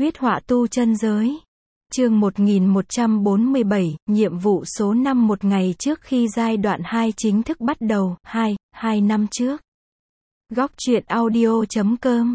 Huyết họa tu chân giới. Chương 1147, nhiệm vụ số 5 một ngày trước khi giai đoạn 2 chính thức bắt đầu, 2 năm trước. Góc truyện audio.com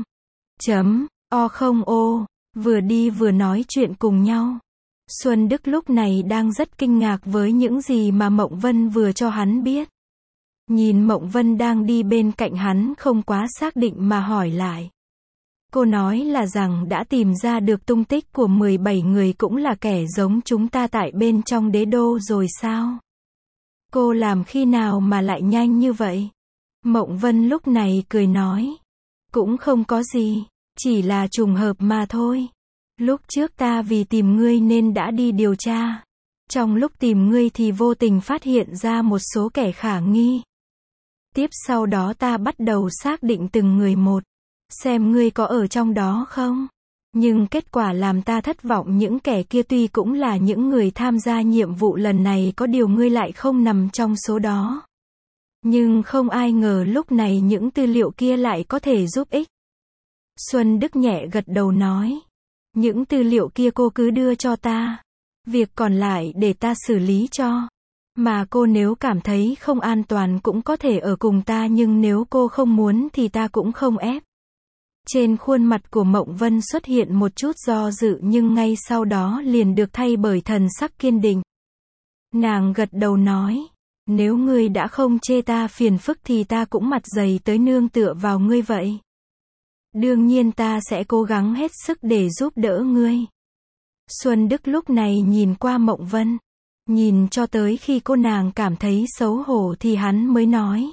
O vừa đi vừa nói chuyện cùng nhau. Xuân Đức lúc này đang rất kinh ngạc với những gì mà Mộng Vân vừa cho hắn biết. Nhìn Mộng Vân đang đi bên cạnh hắn không quá xác định mà hỏi lại. Cô nói là rằng đã tìm ra được tung tích của 17 người cũng là kẻ giống chúng ta tại bên trong đế đô rồi sao? Cô làm khi nào mà lại nhanh như vậy? Mộng Vân lúc này cười nói. Cũng không có gì, chỉ là trùng hợp mà thôi. Lúc trước ta vì tìm ngươi nên đã đi điều tra. Trong lúc tìm ngươi thì vô tình phát hiện ra một số kẻ khả nghi. Tiếp sau đó ta bắt đầu xác định từng người một. Xem ngươi có ở trong đó không? Nhưng kết quả làm ta thất vọng, những kẻ kia tuy cũng là những người tham gia nhiệm vụ lần này, có điều ngươi lại không nằm trong số đó. Nhưng không ai ngờ lúc này những tư liệu kia lại có thể giúp ích. Xuân Đức nhẹ gật đầu nói. Những tư liệu kia cô cứ đưa cho ta. Việc còn lại để ta xử lý cho. Mà cô nếu cảm thấy không an toàn cũng có thể ở cùng ta, nhưng nếu cô không muốn thì ta cũng không ép. Trên khuôn mặt của Mộng Vân xuất hiện một chút do dự, nhưng ngay sau đó liền được thay bởi thần sắc kiên định. Nàng gật đầu nói, nếu ngươi đã không chê ta phiền phức thì ta cũng mặt dày tới nương tựa vào ngươi vậy. Đương nhiên ta sẽ cố gắng hết sức để giúp đỡ ngươi. Xuân Đức lúc này nhìn qua Mộng Vân, nhìn cho tới khi cô nàng cảm thấy xấu hổ thì hắn mới nói.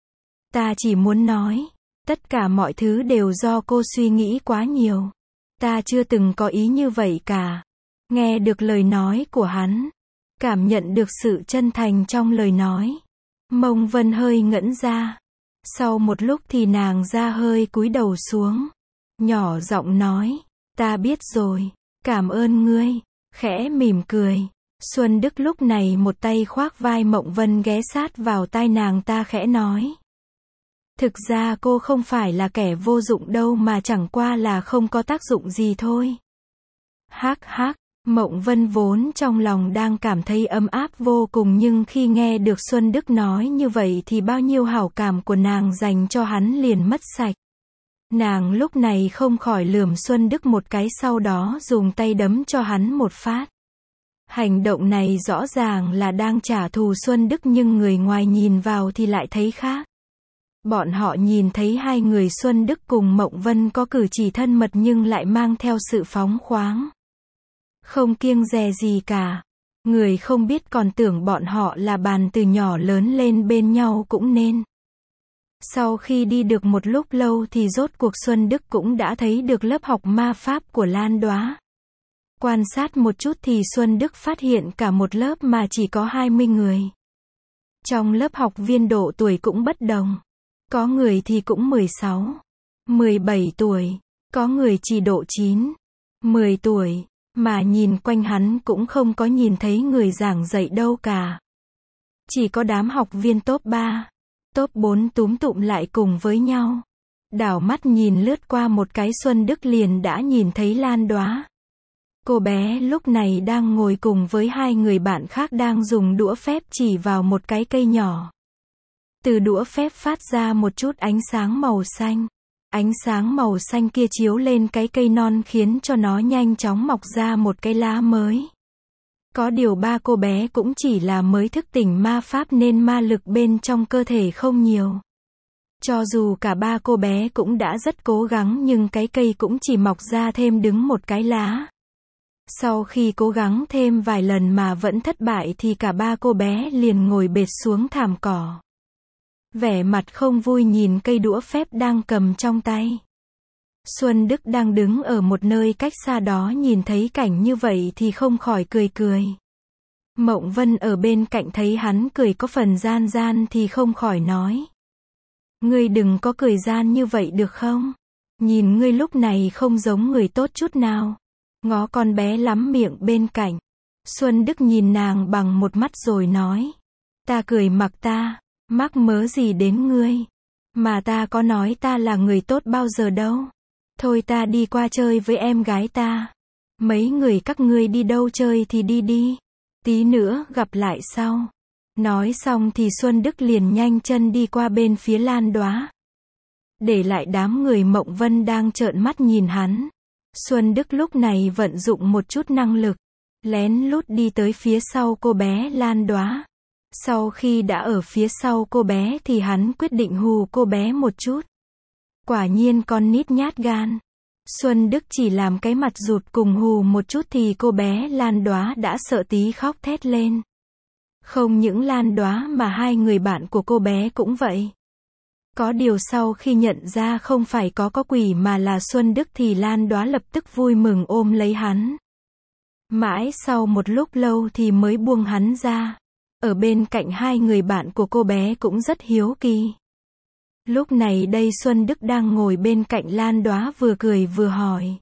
Ta chỉ muốn nói, tất cả mọi thứ đều do cô suy nghĩ quá nhiều. Ta chưa từng có ý như vậy cả. Nghe được lời nói của hắn, cảm nhận được sự chân thành trong lời nói, Mộng Vân hơi ngẩn ra. Sau một lúc thì nàng ra hơi cúi đầu xuống, nhỏ giọng nói, ta biết rồi, cảm ơn ngươi, khẽ mỉm cười. Xuân Đức lúc này một tay khoác vai Mộng Vân ghé sát vào tai nàng ta khẽ nói. Thực ra cô không phải là kẻ vô dụng đâu, mà chẳng qua là không có tác dụng gì thôi. Hắc hắc, Mộng Vân vốn trong lòng đang cảm thấy ấm áp vô cùng, nhưng khi nghe được Xuân Đức nói như vậy thì bao nhiêu hảo cảm của nàng dành cho hắn liền mất sạch. Nàng lúc này không khỏi lườm Xuân Đức một cái, sau đó dùng tay đấm cho hắn một phát. Hành động này rõ ràng là đang trả thù Xuân Đức, nhưng người ngoài nhìn vào thì lại thấy khác. Bọn họ nhìn thấy hai người Xuân Đức cùng Mộng Vân có cử chỉ thân mật nhưng lại mang theo sự phóng khoáng, không kiêng dè gì cả. Người không biết còn tưởng bọn họ là bàn từ nhỏ lớn lên bên nhau cũng nên. Sau khi đi được một lúc lâu thì rốt cuộc Xuân Đức cũng đã thấy được lớp học ma pháp của Lan Đóa. Quan sát một chút thì Xuân Đức phát hiện cả một lớp mà chỉ có 20 người. Trong lớp học viên độ tuổi cũng bất đồng. Có người thì cũng 16, 17 tuổi, có người chỉ độ 9, 10 tuổi, mà nhìn quanh hắn cũng không có nhìn thấy người giảng dạy đâu cả. Chỉ có đám học viên top 3, top 4 túm tụm lại cùng với nhau. Đảo mắt nhìn lướt qua một cái, Xuân Đức liền đã nhìn thấy Lan Đóa. Cô bé lúc này đang ngồi cùng với hai người bạn khác, đang dùng đũa phép chỉ vào một cái cây nhỏ. Từ đũa phép phát ra một chút ánh sáng màu xanh. Ánh sáng màu xanh kia chiếu lên cái cây non khiến cho nó nhanh chóng mọc ra một cái lá mới. Có điều ba cô bé cũng chỉ là mới thức tỉnh ma pháp nên ma lực bên trong cơ thể không nhiều. Cho dù cả ba cô bé cũng đã rất cố gắng nhưng cái cây cũng chỉ mọc ra thêm đứng một cái lá. Sau khi cố gắng thêm vài lần mà vẫn thất bại thì cả ba cô bé liền ngồi bệt xuống thảm cỏ. Vẻ mặt không vui nhìn cây đũa phép đang cầm trong tay. Xuân Đức đang đứng ở một nơi cách xa đó nhìn thấy cảnh như vậy thì không khỏi cười cười. Mộng Vân ở bên cạnh thấy hắn cười có phần gian gian thì không khỏi nói. Ngươi đừng có cười gian như vậy được không? Nhìn ngươi lúc này không giống người tốt chút nào. Ngó con bé lắm miệng bên cạnh. Xuân Đức nhìn nàng bằng một mắt rồi nói. Ta cười mặc ta. Mắc mớ gì đến ngươi? Mà ta có nói ta là người tốt bao giờ đâu. Thôi ta đi qua chơi với em gái ta. Mấy người các ngươi đi đâu chơi thì đi đi. Tí nữa gặp lại sau. Nói xong thì Xuân Đức liền nhanh chân đi qua bên phía Lan Đóa. Để lại đám người Mộng Vân đang trợn mắt nhìn hắn. Xuân Đức lúc này vận dụng một chút năng lực. Lén lút đi tới phía sau cô bé Lan Đóa. Sau khi đã ở phía sau cô bé thì hắn quyết định hù cô bé một chút. Quả nhiên con nít nhát gan. Xuân Đức chỉ làm cái mặt rụt cùng hù một chút thì cô bé Lan Đóa đã sợ tí khóc thét lên. Không những Lan Đóa mà hai người bạn của cô bé cũng vậy. Có điều sau khi nhận ra không phải có quỷ mà là Xuân Đức thì Lan Đóa lập tức vui mừng ôm lấy hắn. Mãi sau một lúc lâu thì mới buông hắn ra. Ở bên cạnh hai người bạn của cô bé cũng rất hiếu kỳ. Lúc này đây Xuân Đức đang ngồi bên cạnh Lan Đóa vừa cười vừa hỏi.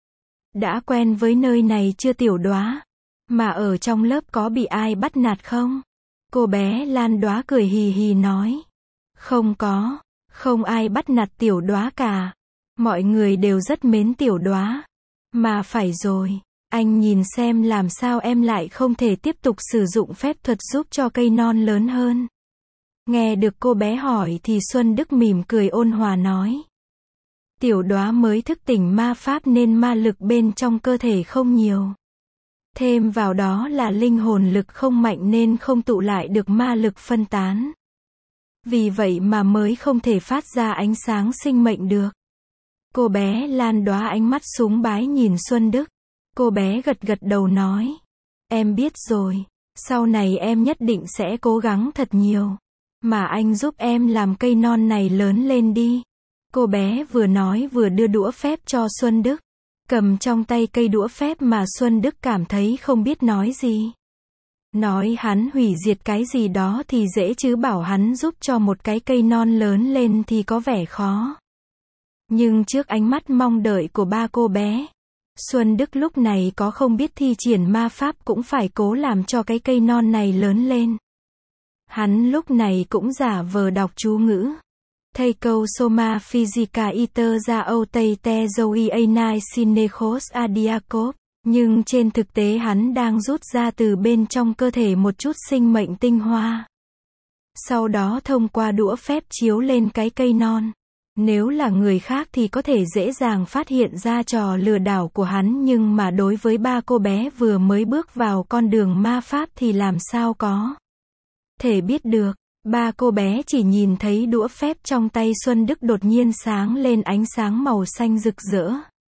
Đã quen với nơi này chưa tiểu Đóa? Mà ở trong lớp có bị ai bắt nạt không? Cô bé Lan Đóa cười hì hì nói. Không có, không ai bắt nạt tiểu Đóa cả. Mọi người đều rất mến tiểu Đóa. Mà phải rồi, anh nhìn xem làm sao em lại không thể tiếp tục sử dụng phép thuật giúp cho cây non lớn hơn. Nghe được cô bé hỏi thì Xuân Đức mỉm cười ôn hòa nói. Tiểu Đóa mới thức tỉnh ma pháp nên ma lực bên trong cơ thể không nhiều. Thêm vào đó là linh hồn lực không mạnh nên không tụ lại được ma lực phân tán. Vì vậy mà mới không thể phát ra ánh sáng sinh mệnh được. Cô bé Lan Đóa ánh mắt súng bái nhìn Xuân Đức. Cô bé gật gật đầu nói. Em biết rồi, sau này em nhất định sẽ cố gắng thật nhiều. Mà anh giúp em làm cây non này lớn lên đi. Cô bé vừa nói vừa đưa đũa phép cho Xuân Đức. Cầm trong tay cây đũa phép mà Xuân Đức cảm thấy không biết nói gì. Nói hắn hủy diệt cái gì đó thì dễ chứ bảo hắn giúp cho một cái cây non lớn lên thì có vẻ khó. Nhưng trước ánh mắt mong đợi của ba cô bé, Xuân Đức lúc này có không biết thi triển ma pháp cũng phải cố làm cho cái cây non này lớn lên. Hắn lúc này cũng giả vờ đọc chú ngữ. Thầy câu Soma Physica Iter ra Âu Tây Te Zoe Anai Sinechos Adiakov. Nhưng trên thực tế hắn đang rút ra từ bên trong cơ thể một chút sinh mệnh tinh hoa. Sau đó thông qua đũa phép chiếu lên cái cây non. Nếu là người khác thì có thể dễ dàng phát hiện ra trò lừa đảo của hắn, nhưng mà đối với ba cô bé vừa mới bước vào con đường ma pháp thì làm sao có thể biết được. Ba cô bé chỉ nhìn thấy đũa phép trong tay Xuân Đức đột nhiên sáng lên ánh sáng màu xanh rực rỡ.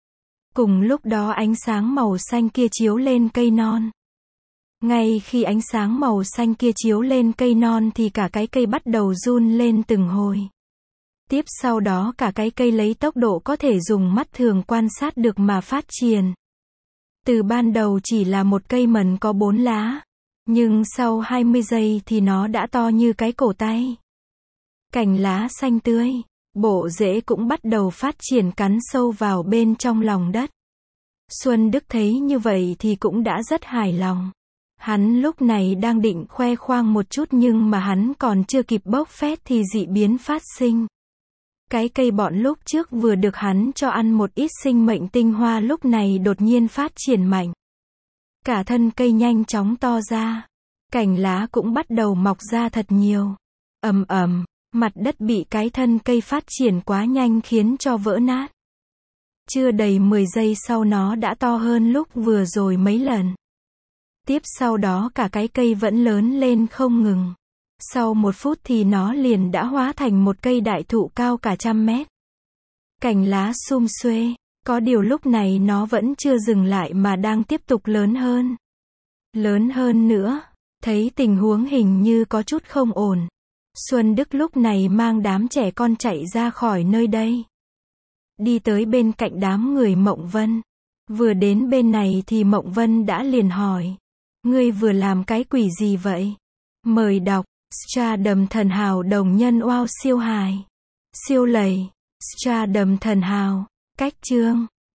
Cùng lúc đó ánh sáng màu xanh kia chiếu lên cây non. Ngay khi ánh sáng màu xanh kia chiếu lên cây non thì cả cái cây bắt đầu run lên từng hồi. Tiếp sau đó cả cái cây lấy tốc độ có thể dùng mắt thường quan sát được mà phát triển. Từ ban đầu chỉ là một cây mần có 4 lá. Nhưng sau 20 giây thì nó đã to như cái cổ tay. Cành lá xanh tươi, bộ rễ cũng bắt đầu phát triển cắn sâu vào bên trong lòng đất. Xuân Đức thấy như vậy thì cũng đã rất hài lòng. Hắn lúc này đang định khoe khoang một chút nhưng mà hắn còn chưa kịp bốc phét thì dị biến phát sinh. Cái cây bọn lúc trước vừa được hắn cho ăn một ít sinh mệnh tinh hoa lúc này đột nhiên phát triển mạnh. Cả thân cây nhanh chóng to ra. Cành lá cũng bắt đầu mọc ra thật nhiều. Ầm ầm, mặt đất bị cái thân cây phát triển quá nhanh khiến cho vỡ nát. Chưa đầy 10 giây sau nó đã to hơn lúc vừa rồi mấy lần. Tiếp sau đó cả cái cây vẫn lớn lên không ngừng. Sau 1 phút thì nó liền đã hóa thành một cây đại thụ cao cả 100 mét. Cành lá sum xuê, có điều lúc này nó vẫn chưa dừng lại mà đang tiếp tục lớn hơn. Lớn hơn nữa, thấy tình huống hình như có chút không ổn. Xuân Đức lúc này mang đám trẻ con chạy ra khỏi nơi đây. Đi tới bên cạnh đám người Mộng Vân. Vừa đến bên này thì Mộng Vân đã liền hỏi. Ngươi vừa làm cái quỷ gì vậy? Mời đọc. Stardom thần hào đồng nhân wow siêu hài. Siêu lầy. Stardom thần hào. Cách chương.